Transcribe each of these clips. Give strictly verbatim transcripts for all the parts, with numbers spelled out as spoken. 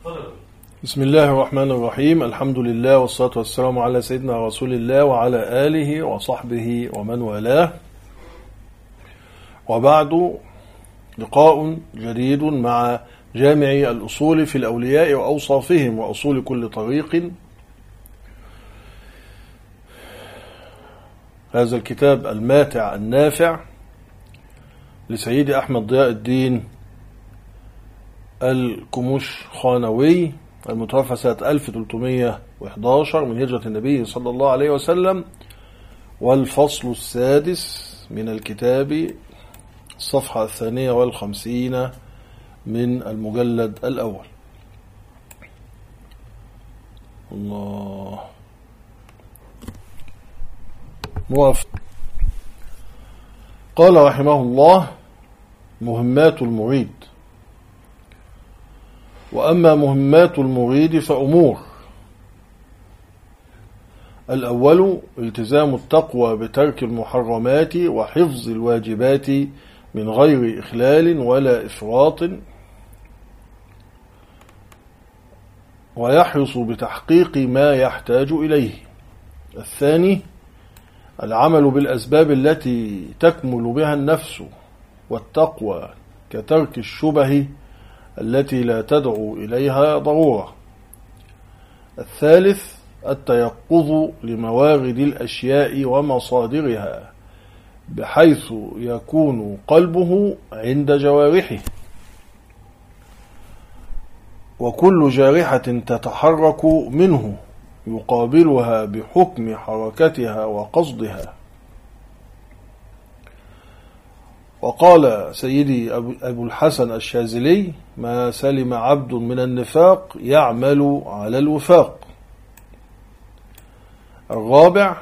بسم الله الرحمن الرحيم. الحمد لله والصلاة والسلام على سيدنا رسول الله وعلى آله وصحبه ومن والاه، وبعد. لقاء جديد مع جامع الأصول في الأولياء وأوصافهم وأصول كل طريق. هذا الكتاب الماتع النافع لسيد أحمد ضياء الدين الكموشخانوي المتوفى سنة ألف وثلاثمائة وأحد عشر من هجرة النبي صلى الله عليه وسلم، والفصل السادس من الكتاب الصفحة الثانية والخمسين من المجلد الأول. الله موافق. قال رحمه الله: مهمات المريد. وأما مهمات المريد فأمور: الأول التزام التقوى بترك المحرمات وحفظ الواجبات من غير إخلال ولا إفراط، ويحرص بتحقيق ما يحتاج إليه. الثاني العمل بالأسباب التي تكمل بها النفس والتقوى كترك الشبه التي لا تدعو إليها ضرورة. الثالث التيقظ لموارد الأشياء ومصادرها بحيث يكون قلبه عند جوارحه، وكل جارحة تتحرك منه يقابلها بحكم حركتها وقصدها. وقال سيدي أبو الحسن الشاذلي: ما سلم عبد من النفاق يعمل على الوفاق. الرابع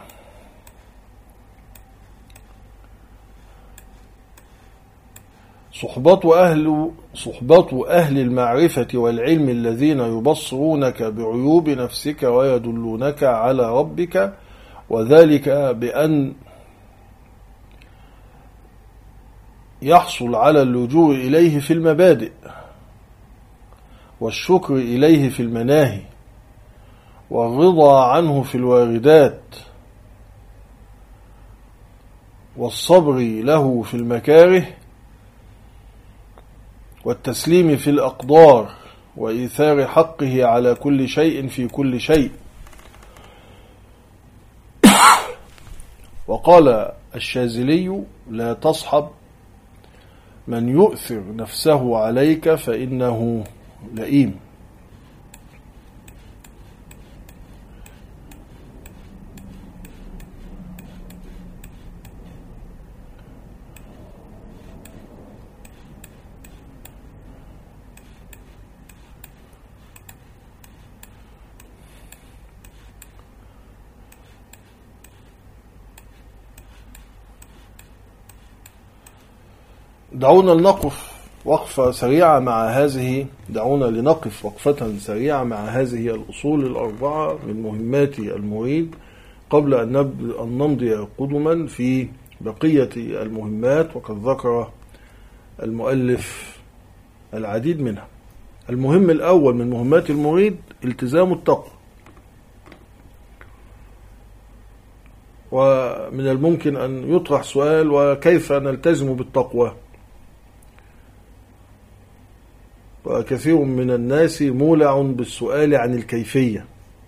صحبة أهل, صحبة أهل المعرفة والعلم الذين يبصرونك بعيوب نفسك ويدلونك على ربك، وذلك بأن يحصل على اللجوء إليه في المبادئ، والشكر إليه في المناهي، والرضا عنه في الواردات، والصبر له في المكاره، والتسليم في الأقدار، وإيثار حقه على كل شيء في كل شيء. وقال الشاذلي: لا تصحب من يؤثر نفسه عليك فإنه لئيم. دعونا لنقف وقفة سريعة مع هذه دعونا لنقف وقفة سريعة مع هذه الأصول الأربعة من مهمات المريد قبل أن نمضي قدما في بقية المهمات، وقد ذكر المؤلف العديد منها. المهم الأول من مهمات المريد التزام التقوى. ومن الممكن أن يطرح سؤال: وكيف نلتزم بالتقوى؟ وكثير من الناس مولع بالسؤال عن الكيفية،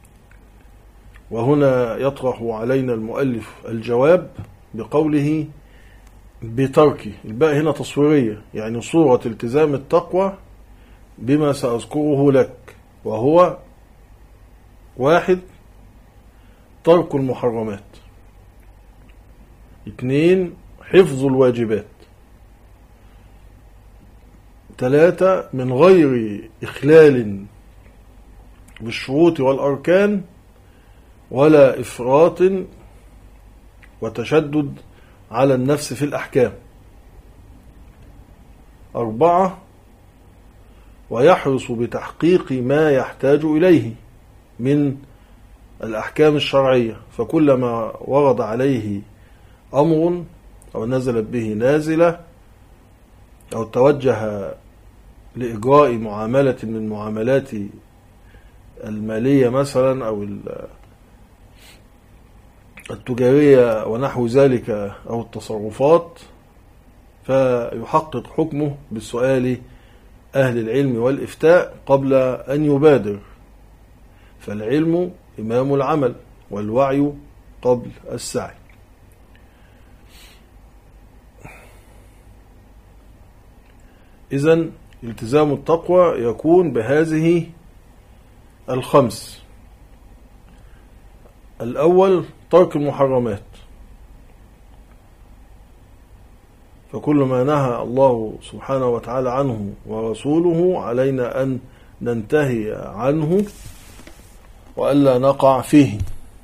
وهنا يطرح علينا المؤلف الجواب بقوله: بترك. الباء هنا تصويرية، يعني صورة التزام التقوى بما سأذكره لك، وهو: واحد ترك المحرمات، اثنين حفظ الواجبات، ثلاثة من غير إخلال بالشروط والأركان ولا إفراط وتشدد على النفس في الأحكام. أربعة ويحرص بتحقيق ما يحتاج إليه من الأحكام الشرعية، فكلما ورد عليه أمر أو نزلت به نازلة أو توجه لإجراء معاملة من معاملات المالية مثلا أو التجارية ونحو ذلك أو التصرفات، فيحقق حكمه بالسؤال أهل العلم والإفتاء قبل أن يبادر، فالعلم إمام العمل والوعي قبل السعي. إذن التزام التقوى يكون بهذه الخمس: الأول ترك المحرمات، فكل ما نهى الله سبحانه وتعالى عنه ورسوله علينا أن ننتهي عنه وألا نقع فيه.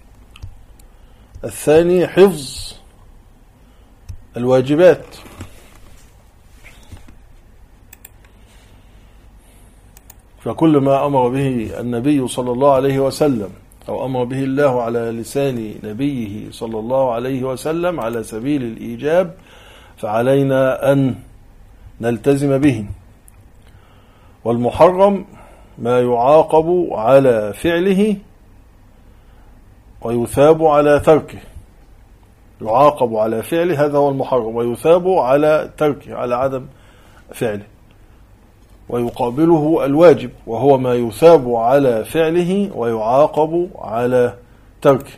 الثاني حفظ الواجبات، فكل ما أمر به النبي صلى الله عليه وسلم أو أمر به الله على لسان نبيه صلى الله عليه وسلم على سبيل الإيجاب فعلينا أن نلتزم به. والمحرم ما يعاقب على فعله ويثاب على تركه، يعاقب على فعله هذا هو المحرم، ويثاب على تركه على عدم فعله، ويقابله الواجب وهو ما يثاب على فعله ويعاقب على تركه.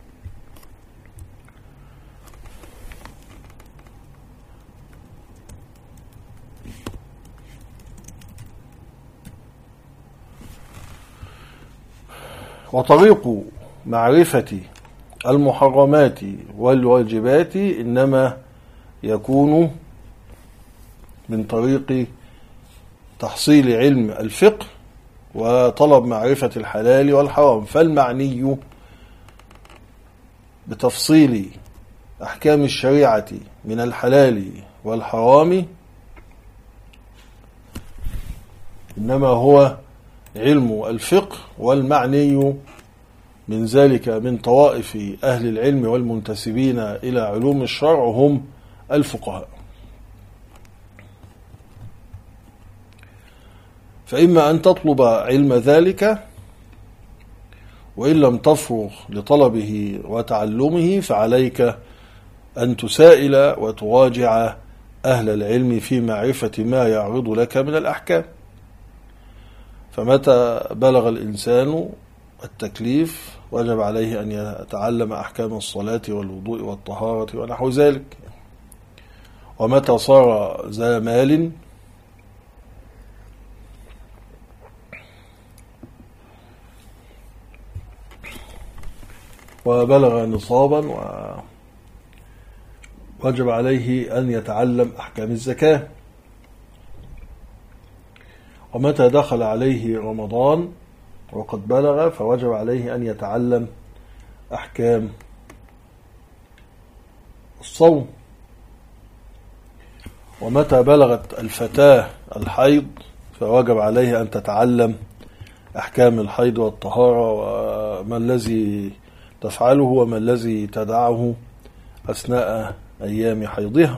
وطريق معرفة المحرمات والواجبات إنما يكون من طريق تحصيل علم الفقه وطلب معرفة الحلال والحرام، فالمعني بتفصيل أحكام الشريعة من الحلال والحرام إنما هو علم الفقه، والمعني من ذلك من طوائف أهل العلم والمنتسبين إلى علوم الشرع هم الفقهاء. فإما أن تطلب علم ذلك، وإن لم تفرغ لطلبه وتعلمه فعليك أن تسائل وتراجع أهل العلم في معرفة ما يعرض لك من الأحكام. فمتى بلغ الإنسان التكليف وجب عليه أن يتعلم أحكام الصلاة والوضوء والطهارة ونحو ذلك. ومتى صار ذا مال وبلغ نصابا وجب عليه أن يتعلم أحكام الزكاة. ومتى دخل عليه رمضان وقد بلغ فوجب عليه أن يتعلم أحكام الصوم. ومتى بلغت الفتاة الحيض فوجب عليه أن تتعلم أحكام الحيض والطهارة، وما الذي تفعله وما الذي تدعه أثناء أيام حيضها.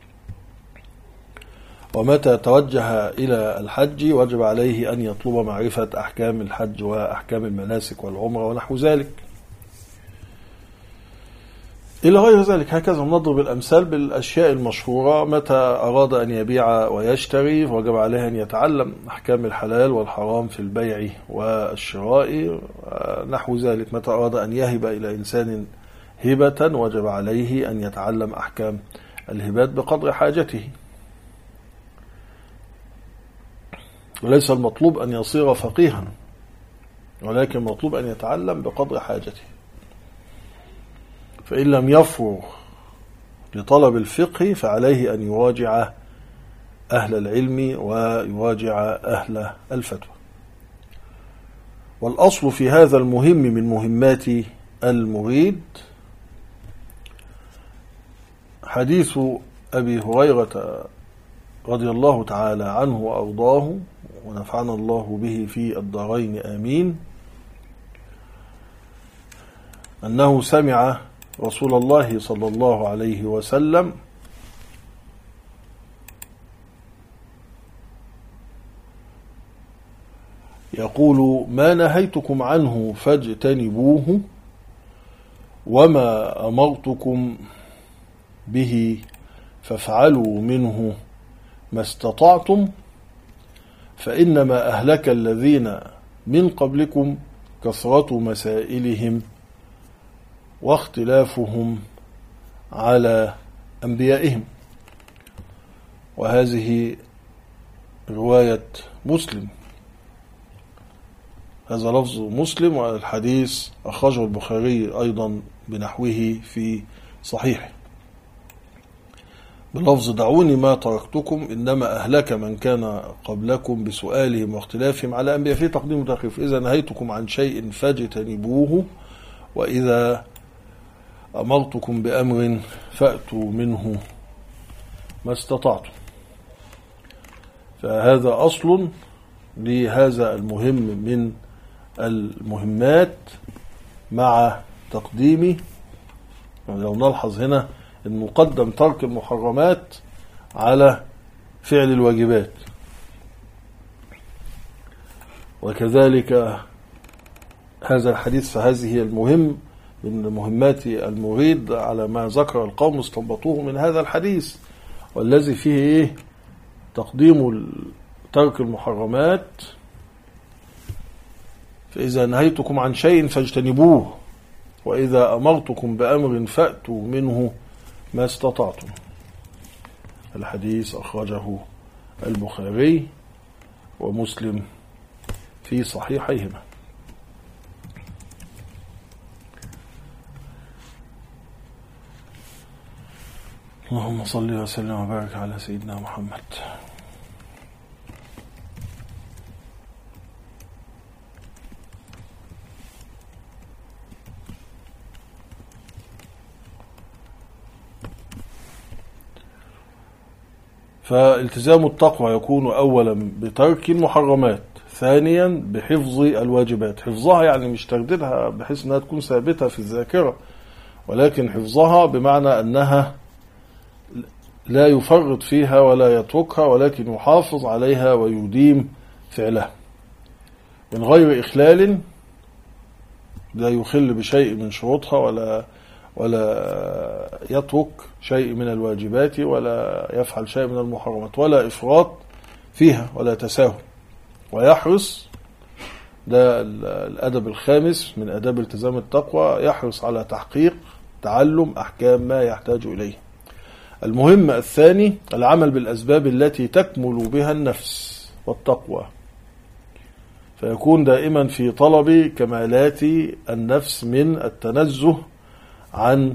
ومتى توجه إلى الحج وجب عليه أن يطلب معرفة أحكام الحج وأحكام المناسك والعمرة ونحو ذلك إلى غير ذلك. هكذا نضرب الأمثال بالأشياء المشهورة. متى أراد أن يبيع ويشتري فوجب عليه أن يتعلم أحكام الحلال والحرام في البيع والشراء نحو ذلك. متى أراد أن يهب إلى إنسان هبة وجب عليه أن يتعلم أحكام الهبات بقدر حاجته. وليس المطلوب أن يصير فقيها، ولكن المطلوب أن يتعلم بقدر حاجته. فإن لم يفرغ لطلب الفقه فعليه أن يراجع أهل العلم ويراجع أهل الفتوى. والأصل في هذا المهم من مهمات المريد حديث أبي هريرة رضي الله تعالى عنه وأرضاه ونفعنا الله به في الدارين آمين، أنه سمع رسول الله صلى الله عليه وسلم يقول: ما نهيتكم عنه فاجتنبوه، وما أمرتكم به فافعلوا منه ما استطعتم، فإنما أهلك الذين من قبلكم كثرة مسائلهم واختلافهم على أنبيائهم. وهذه رواية مسلم، هذا لفظ مسلم، والحديث أخرجه البخاري أيضا بنحوه في صحيحه بلفظ: دعوني ما تركتكم إنما أهلك من كان قبلكم بسؤالهم واختلافهم على أنبياء، في تقديم وتأخير. إذا نهيتكم عن شيء فاجتنبوه، وإذا أمرتكم بأمر فأتوا منه ما استطعتم. فهذا أصل لهذا المهم من المهمات، مع تقديم، لو نلحظ هنا أن مقدم ترك المحرمات على فعل الواجبات. وكذلك هذا الحديث فهذه المهم من مهمات المريد على ما ذكر القوم استنبطوه من هذا الحديث، والذي فيه إيه؟ تقديم ترك المحرمات. فإذا نهيتكم عن شيء فاجتنبوه، وإذا أمرتكم بأمر فأتوا منه ما استطعتم. الحديث أخرجه البخاري ومسلم في صحيحيهما. اللهم صل وسلم وبارك على سيدنا محمد. فالتزام التقوى يكون أولا بترك المحرمات، ثانيا بحفظ الواجبات. حفظها يعني مش ترددها بحيث أنها تكون ثابتة في الذاكرة، ولكن حفظها بمعنى أنها لا يفرط فيها ولا يتركها، ولكن يحافظ عليها ويديم فعلها من غير إخلال، لا يخل بشيء من شروطها ولا ولا يترك شيء من الواجبات ولا يفعل شيء من المحرمات، ولا إفراط فيها ولا تساهل. ويحرص، ده الأدب الخامس من أداب التزام التقوى، يحرص على تحقيق تعلم أحكام ما يحتاج إليه. المهم الثاني العمل بالأسباب التي تكمل بها النفس والتقوى، فيكون دائما في طلب كمالات النفس من التنزه عن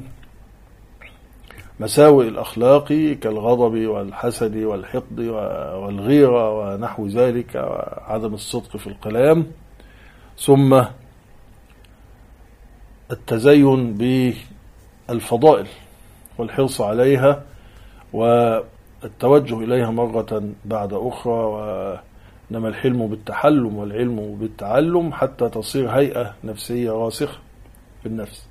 مساوئ الأخلاق كالغضب والحسد والحقد والغيرة ونحو ذلك، وعدم الصدق في الكلام، ثم التزين بالفضائل والحرص عليها والتوجه إليها مرة بعد أخرى. وإنما الحلم بالتحلم والعلم بالتعلم حتى تصير هيئة نفسية راسخة في النفس.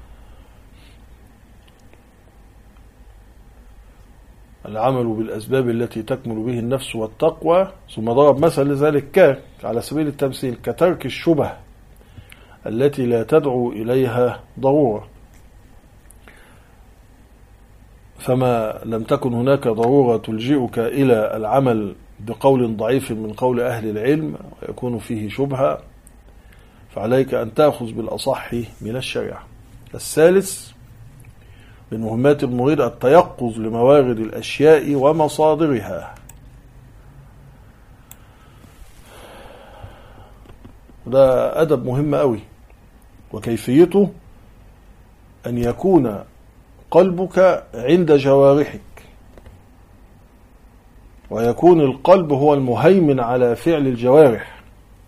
العمل بالأسباب التي تكمل به النفس والتقوى. ثم ضرب مثل لذلك على سبيل التمثيل كترك الشبه التي لا تدعو إليها ضرورة، فما لم تكن هناك ضرورة تلجئك إلى العمل بقول ضعيف من قول أهل العلم ويكون فيه شبهة، فعليك أن تأخذ بالأصح من الشريعة. الثالث من مهمات المريد التيقظ لموارد الأشياء ومصادرها. ده أدب مهم أوي، وكيفيته أن يكون قلبك عند جوارحك، ويكون القلب هو المهيمن على فعل الجوارح،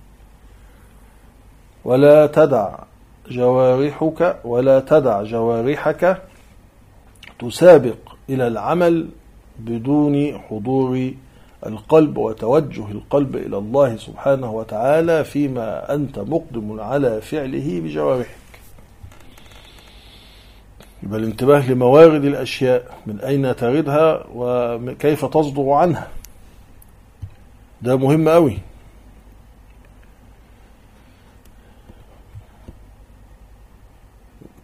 ولا تدع جوارحك ولا تدع جوارحك تسابق إلى العمل بدون حضور القلب وتوجه القلب إلى الله سبحانه وتعالى فيما أنت مقدم على فعله بجوارحك. يبقى الانتباه لموارد الأشياء، من أين تردها وكيف تصدر عنها، ده مهم قوي.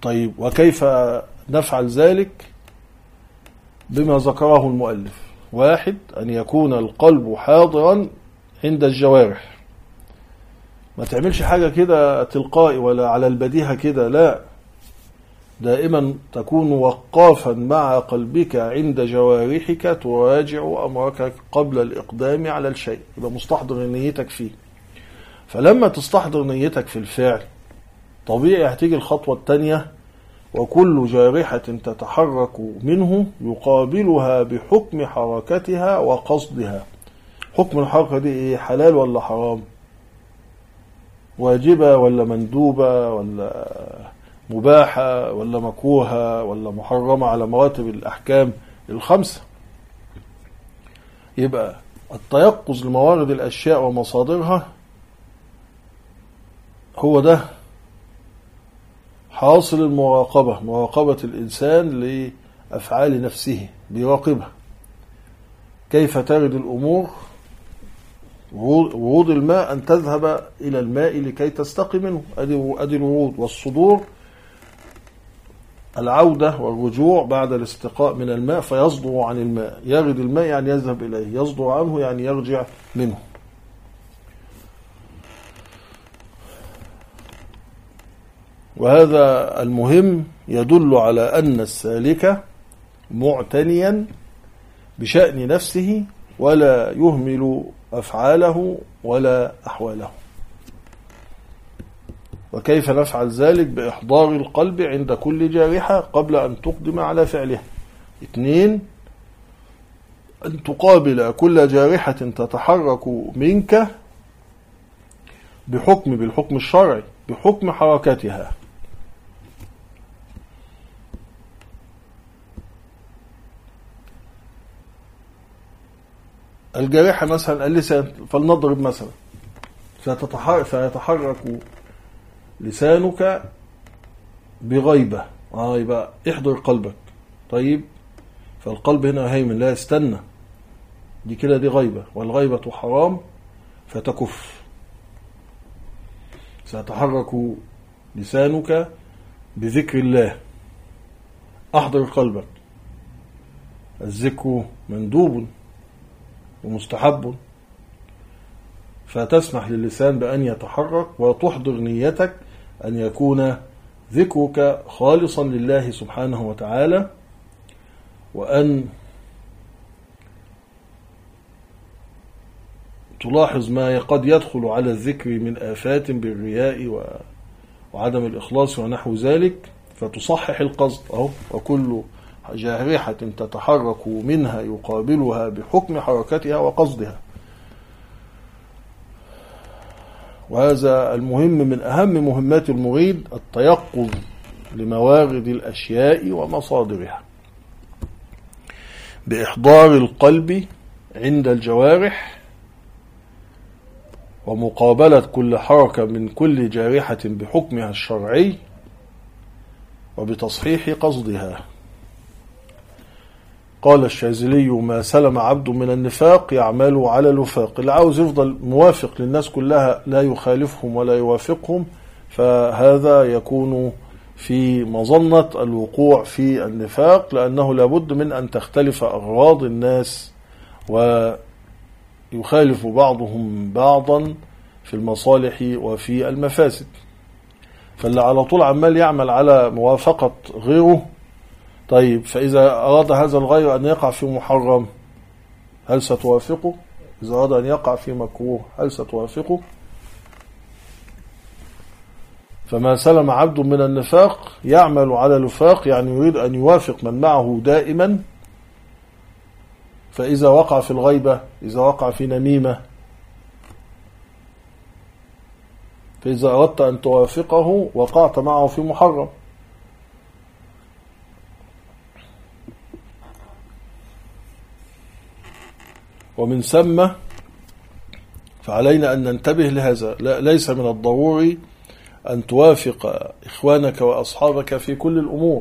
طيب وكيف نفعل ذلك؟ بما ذكره المؤلف. واحد، أن يكون القلب حاضرا عند الجوارح، ما تعملش حاجة كده تلقائي ولا على البديهة كده، لا، دائما تكون وقافا مع قلبك عند جوارحك تراجع أمرك قبل الإقدام على الشيء، يبقى مستحضر نيتك فيه. فلما تستحضر نيتك في الفعل طبيعي هتيجي الخطوة الثانية، وكل جارحة تتحرك منه يقابلها بحكم حركتها وقصدها. حكم الحركة دي ايه؟ حلال ولا حرام؟ واجبة ولا مندوبة ولا مباحة ولا مكروهة ولا محرمة على مراتب الأحكام الخمسة؟ يبقى التيقظ لموارد الأشياء ومصادرها هو ده حاصل المراقبة، مراقبة الإنسان لأفعال نفسه، بيراقبها. كيف ترد الأمور؟ ورود الماء أن تذهب إلى الماء لكي تستقي منه، أدي الورود. والصدور العودة والرجوع بعد الاستقاء من الماء، فيصدر عن الماء. يرد الماء يعني يذهب إليه، يصدر عنه يعني يرجع منه. وهذا المهم يدل على أن السالك معتنيا بشأن نفسه ولا يهمل أفعاله ولا أحواله. وكيف نفعل ذلك؟ بإحضار القلب عند كل جارحة قبل أن تقدم على فعلها. اثنين، أن تقابل كل جارحة تتحرك منك بحكم بالحكم الشرعي، بحكم حركتها. الجارحة مثلا اللسان، فلنضرب مثلا، فيتحرك لسانك بغيبة، آه يبقى احضر قلبك. طيب، فالقلب هنا هيمن لا يستنى، دي كده دي غيبة، والغيبة حرام فتكف. سيتحرك لسانك بذكر الله، احضر قلبك. الذكر مندوب ومستحب، فتسمح للسان بأن يتحرك، وتحضر نيتك أن يكون ذكرك خالصا لله سبحانه وتعالى، وأن تلاحظ ما قد يدخل على الذكر من آفات بالرياء وعدم الإخلاص ونحو ذلك، فتصحح القصد. أهو، وكل جارحة تتحرك منها يقابلها بحكم حركتها وقصدها. وهذا المهم من أهم مهمات المريد، التيقظ لموارد الأشياء ومصادرها بإحضار القلب عند الجوارح، ومقابلة كل حركة من كل جارحة بحكمها الشرعي، وبتصحيح قصدها. قال الشاذلي: ما سلم عبد من النفاق يعمل على الوفاق. اللي عاوز يفضل موافق للناس كلها، لا يخالفهم ولا يوافقهم، فهذا يكون في مظنة الوقوع في النفاق، لأنه لابد من أن تختلف أغراض الناس ويخالف بعضهم بعضا في المصالح وفي المفاسد. فاللي على طول عمال يعمل على موافقة غيره، طيب فإذا أراد هذا الغير أن يقع في محرم هل ستوافقه؟ إذا أراد أن يقع في مكروه هل ستوافقه؟ فما سلم عبد من النفاق يعمل على الوفاق، يعني يريد أن يوافق من معه دائما. فإذا وقع في الغيبة، إذا وقع في نميمة، فإذا أردت أن توافقه وقعت معه في محرم. ومن ثم فعلينا أن ننتبه لهذا. لا، ليس من الضروري أن توافق إخوانك وأصحابك في كل الأمور،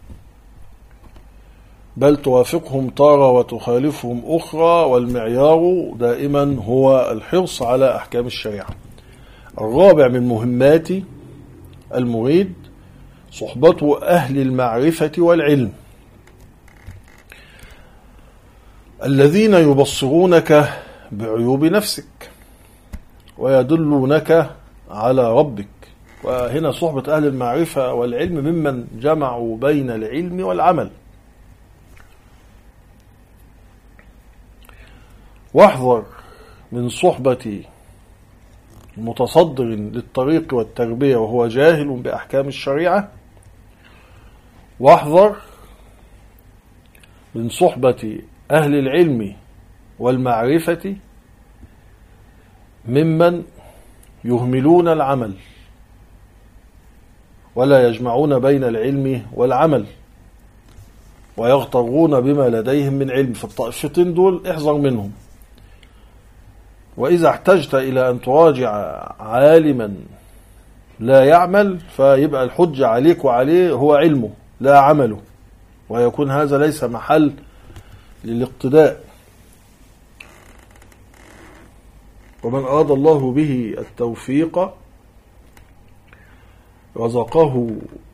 بل توافقهم تارة وتخالفهم أخرى، والمعيار دائما هو الحرص على أحكام الشريعة. الرابع من مهمات المريد صحبة أهل المعرفة والعلم الذين يبصرونك بعيوب نفسك ويدلونك على ربك. وهنا صحبة أهل المعرفة والعلم ممن جمعوا بين العلم والعمل. واحذر من صحبة متصدر للطريق والتربية وهو جاهل بأحكام الشريعة. واحذر من صحبة أهل العلم والمعرفة ممن يهملون العمل ولا يجمعون بين العلم والعمل ويغترون بما لديهم من علم. فالطائفتين دول احذر منهم. وإذا احتجت إلى أن تراجع عالما لا يعمل فيبقى الحجة عليك وعليه هو علمه لا عمله، ويكون هذا ليس محل للاقتداء. ومن أراد الله به التوفيق رزقه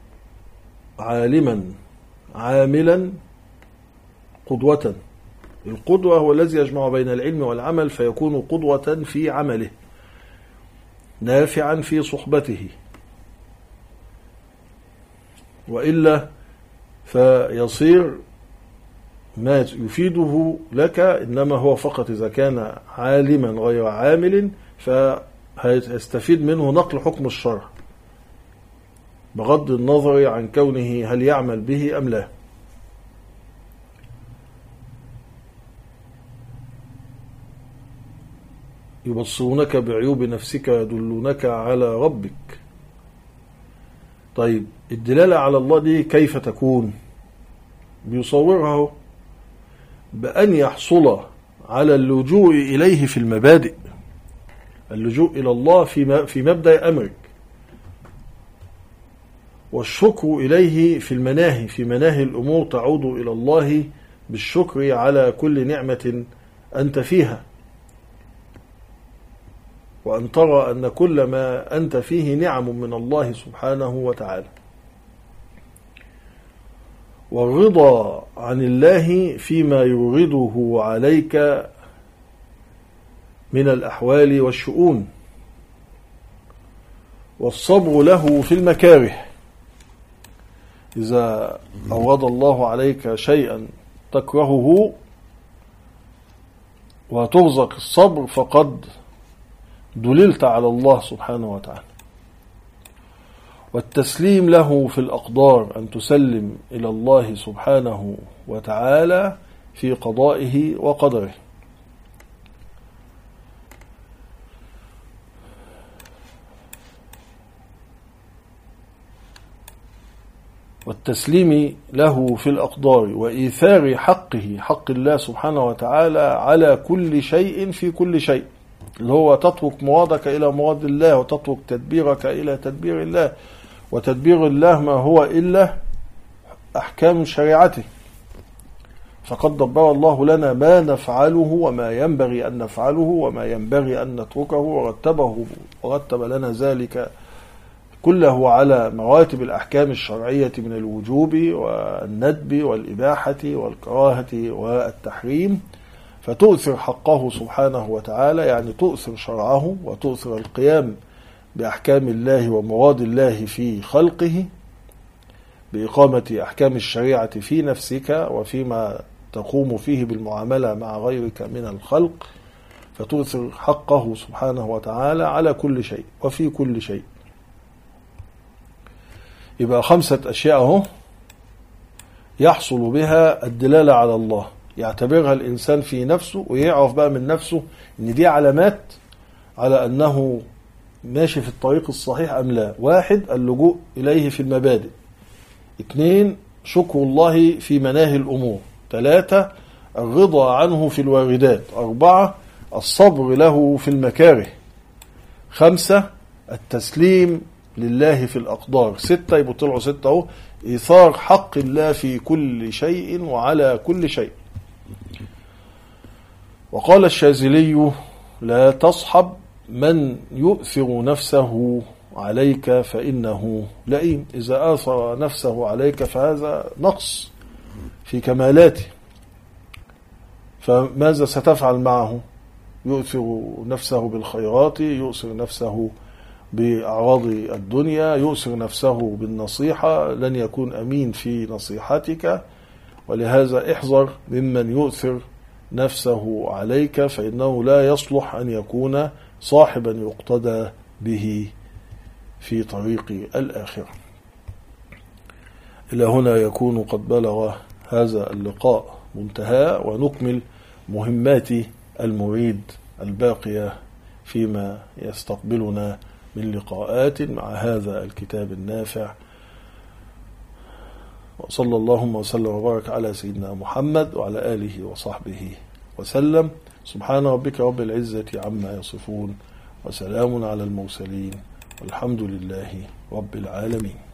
عالما عاملا قدوة. القدوة هو الذي يجمع بين العلم والعمل فيكون قدوة في عمله نافعا في صحبته، وإلا فيصير ما يفيده لك إنما هو فقط إذا كان عالما غير عامل فيستفيد منه نقل حكم الشرع بغض النظر عن كونه هل يعمل به أم لا. يبصرونك بعيوب نفسك ويدلونك على ربك. طيب الدلالة على الله دي كيف تكون؟ بيصورها بأن يحصل على اللجوء إليه في المبادئ، اللجوء إلى الله في مبدأ أمرك، والشكر إليه في المناهي، في مناهي الأمور تعود إلى الله بالشكر على كل نعمة أنت فيها، وأن ترى أن كل ما أنت فيه نعم من الله سبحانه وتعالى. والرضا عن الله فيما يورده عليك من الأحوال والشؤون، والصبر له في المكاره. إذا أورد الله عليك شيئا تكرهه وترزق الصبر فقد دللت على الله سبحانه وتعالى. والتسليم له في الأقدار، أن تسلم إلى الله سبحانه وتعالى في قضائه وقدره. والتسليم له في الأقدار وإيثار حقه، حق الله سبحانه وتعالى على كل شيء في كل شيء، اللي هو تترك مرادك إلى مراد الله وتترك تدبيرك إلى تدبير الله، وتدبير الله ما هو إلا أحكام شريعته. فقد دبر الله لنا ما نفعله وما ينبغي أن نفعله وما ينبغي أن نتركه، ورتبه ورتب لنا ذلك كله على مراتب الأحكام الشرعية من الوجوب والندب والإباحة والكراهة والتحريم. فتؤثر حقه سبحانه وتعالى، يعني تؤثر شرعه وتؤثر القيام بأحكام الله ومراد الله في خلقه بإقامة أحكام الشريعة في نفسك وفيما تقوم فيه بالمعاملة مع غيرك من الخلق. فتؤثر حقه سبحانه وتعالى على كل شيء وفي كل شيء. يبقى خمسة أشياء اهو يحصل بها الدلالة على الله، يعتبرها الإنسان في نفسه ويعرف بقى من نفسه إن دي علامات على أنه ماشي في الطريق الصحيح أم لا. واحد، اللجوء إليه في المبادئ. اثنين، شكر الله في مناهي الأمور. ثلاثة، الرضا عنه في الواردات. أربعة، الصبر له في المكاره. خمسة، التسليم لله في الأقدار. ستة، يبقى طلعوا ستة اهو، إيثار حق الله في كل شيء وعلى كل شيء. وقال الشاذلي: لا تصحب من يؤثر نفسه عليك فإنه لئيم. إذا آثر نفسه عليك فهذا نقص في كمالاته، فماذا ستفعل معه؟ يؤثر نفسه بالخيرات، يؤثر نفسه بأعراض الدنيا، يؤثر نفسه بالنصيحة، لن يكون أمين في نصيحتك. ولهذا احذر ممن يؤثر نفسه عليك، فإنه لا يصلح أن يكون صاحبا يقتدى به في طريق الآخرة. إلى هنا يكون قد بلغ هذا اللقاء منتهى، ونكمل مهمات المريد الباقية فيما يستقبلنا من لقاءات مع هذا الكتاب النافع. وصلى اللهم وسلم وبارك على سيدنا محمد وعلى آله وصحبه وسلم. سبحان ربك رب العزة عما يصفون، وسلام على المرسلين، والحمد لله رب العالمين.